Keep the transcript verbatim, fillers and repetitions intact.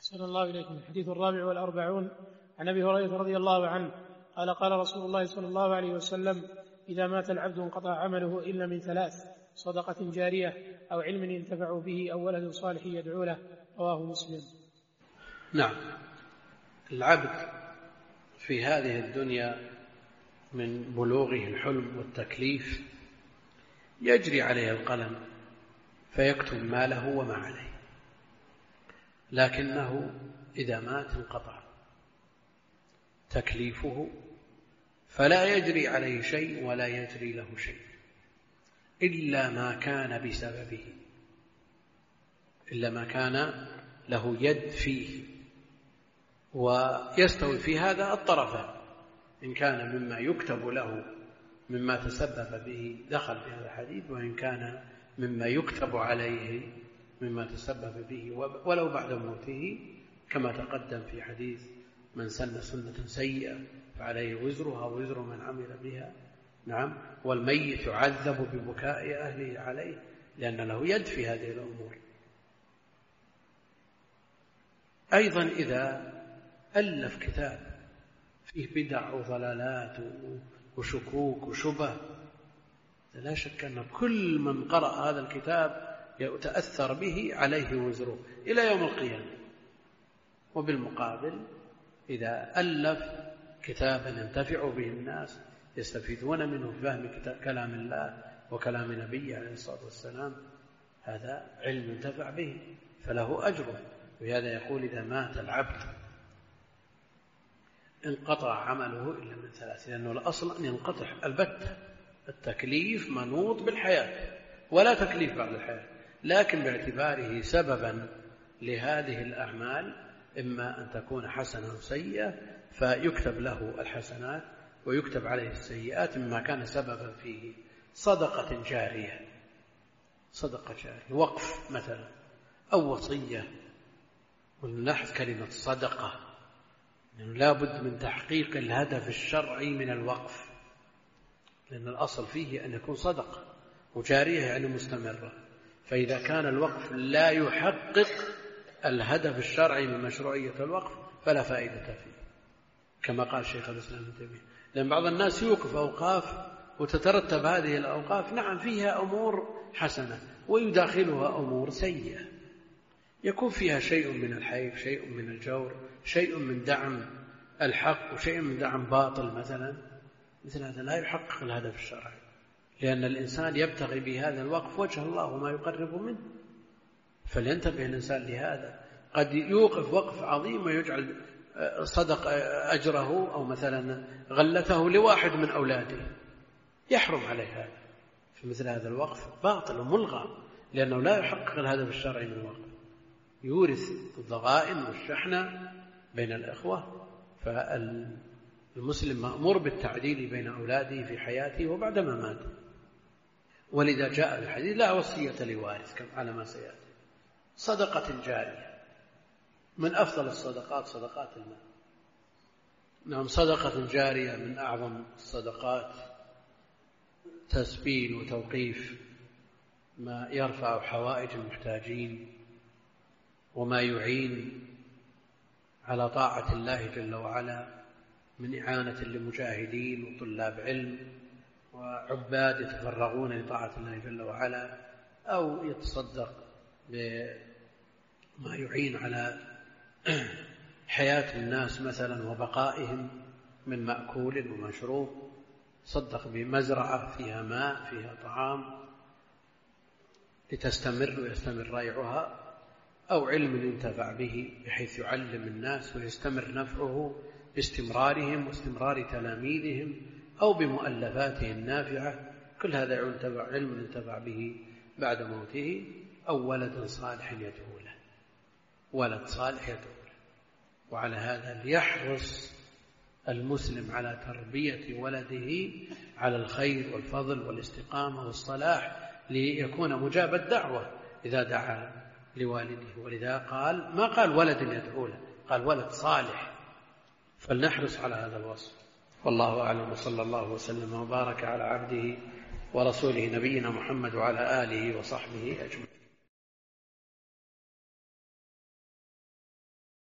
أحسن الله إليكم. الحديث الرابع والأربعون عن أبي هريرة رضي الله عنه قال قال رسول الله صلى الله عليه وسلم: إذا مات العبد انقطع عمله إلا من ثلاث: صدقة جارية أو علم ينتفع به أو ولد صالح يدعو له. رواه مسلم. نعم، العبد في هذه الدنيا من بلوغه الحلم والتكليف يجري عليه القلم فيكتب ما له وما عليه، لكنه إذا مات انقطع تكليفه فلا يجري عليه شيء ولا يجري له شيء إلا ما كان بسببه، إلا ما كان له يد فيه. ويستوي في هذا الطرفان، إن كان مما يكتب له مما تسبب به دخل في هذا الحديث، وإن كان مما يكتب عليه مما تسبب به ولو بعد موته، كما تقدم في حديث: من سن سنة سيئة فعليه وزرها وزر من عمل بها. نعم، والميت يعذب ببكاء أهله عليه لأن له يد في هذه الأمور. أيضا إذا ألف كتاب فيه بدع وضلالات وشكوك وشبه، لا شك أن كل من قرأ هذا الكتاب يتأثر به عليه وزره إلى يوم القيامة. وبالمقابل إذا ألف كتابا ينتفع به الناس يستفيدون منه في فهم كلام الله وكلام نبيه عليه الصلاة والسلام، هذا علم ينتفع به فله أجره. وهذا يقول: إذا مات العبد انقطع عمله إلا من ثلاث، لأنه الأصل أن ينقطع البتة. التكليف منوط بالحياة ولا تكليف بعد الحياة، لكن باعتباره سببا لهذه الأعمال إما أن تكون حسنة أو سيئة فيكتب له الحسنات ويكتب عليه السيئات مما كان سببا فيه. صدقة جارية، صدقة جارية، وقف مثلا أو وصية. ونلاحظ كلمة صدقة، يعني لا بد من تحقيق الهدف الشرعي من الوقف، لأن الأصل فيه أن يكون صدقة، وجارية يعني مستمرة. فإذا كان الوقف لا يحقق الهدف الشرعي من مشروعية الوقف فلا فائدة فيه، كما قال شيخ الإسلام ابن تيمية. لأن بعض الناس يوقف أوقاف وتترتب هذه الأوقاف نعم فيها أمور حسنة ويداخلها أمور سيئة، يكون فيها شيء من الحيف، شيء من الجور، شيء من دعم الحق وشيء من دعم باطل مثلا. مثل هذا لا يحقق الهدف الشرعي، لأن الإنسان يبتغي بهذا الوقف وجه الله وما يقرب منه، فلينتبه الإنسان لهذا. قد يوقف وقف عظيم ويجعل صدق أجره أو مثلا غلته لواحد من أولاده، يحرم عليه هذا. فمثل هذا الوقف باطل وملغى، لأنه لا يحقق الهدف الشرعي من الوقف، يورث الضغائن والشحنة بين الإخوة. فالمسلم مأمور بالتعديل بين أولاده في حياته وبعد ما مات. ولذا جاء الحديث: لا وصية لوارث، كما على ما سيأتي. صدقة جارية، من أفضل الصدقات صدقات المال. نعم، صدقة جارية من أعظم الصدقات، تسبيل وتوقيف ما يرفع حوائج المحتاجين وما يعين على طاعة الله جل وعلا من إعانة لمجاهدين وطلاب علم وعباد يتفرغون لطاعة الله جل وعلا، أو يتصدق بما يعين على حياة الناس مثلا وبقائهم من مأكول ومشروب، صدق بمزرعة فيها ماء فيها طعام لتستمر ويستمر ريعها، أو علم ينتفع به بحيث يعلم الناس ويستمر نفعه باستمرارهم واستمرار تلاميذهم، أو بمؤلفاته النافعة. كل هذا علم ينتفع به بعد موته، أو ولد صالح يدعو له، ولد صالح يدعو له. وعلى هذا ليحرص المسلم على تربية ولده على الخير والفضل والاستقامة والصلاح، ليكون مجاب الدعوة إذا دعا لوالده. ولذا قال ما قال ولد يدعو له، قال ولد صالح. فلنحرص على هذا الوصف. والله أعلم، وصلى الله وسلم وبارك على عبده ورسوله نبينا محمد وعلى آله وصحبه أجمعين.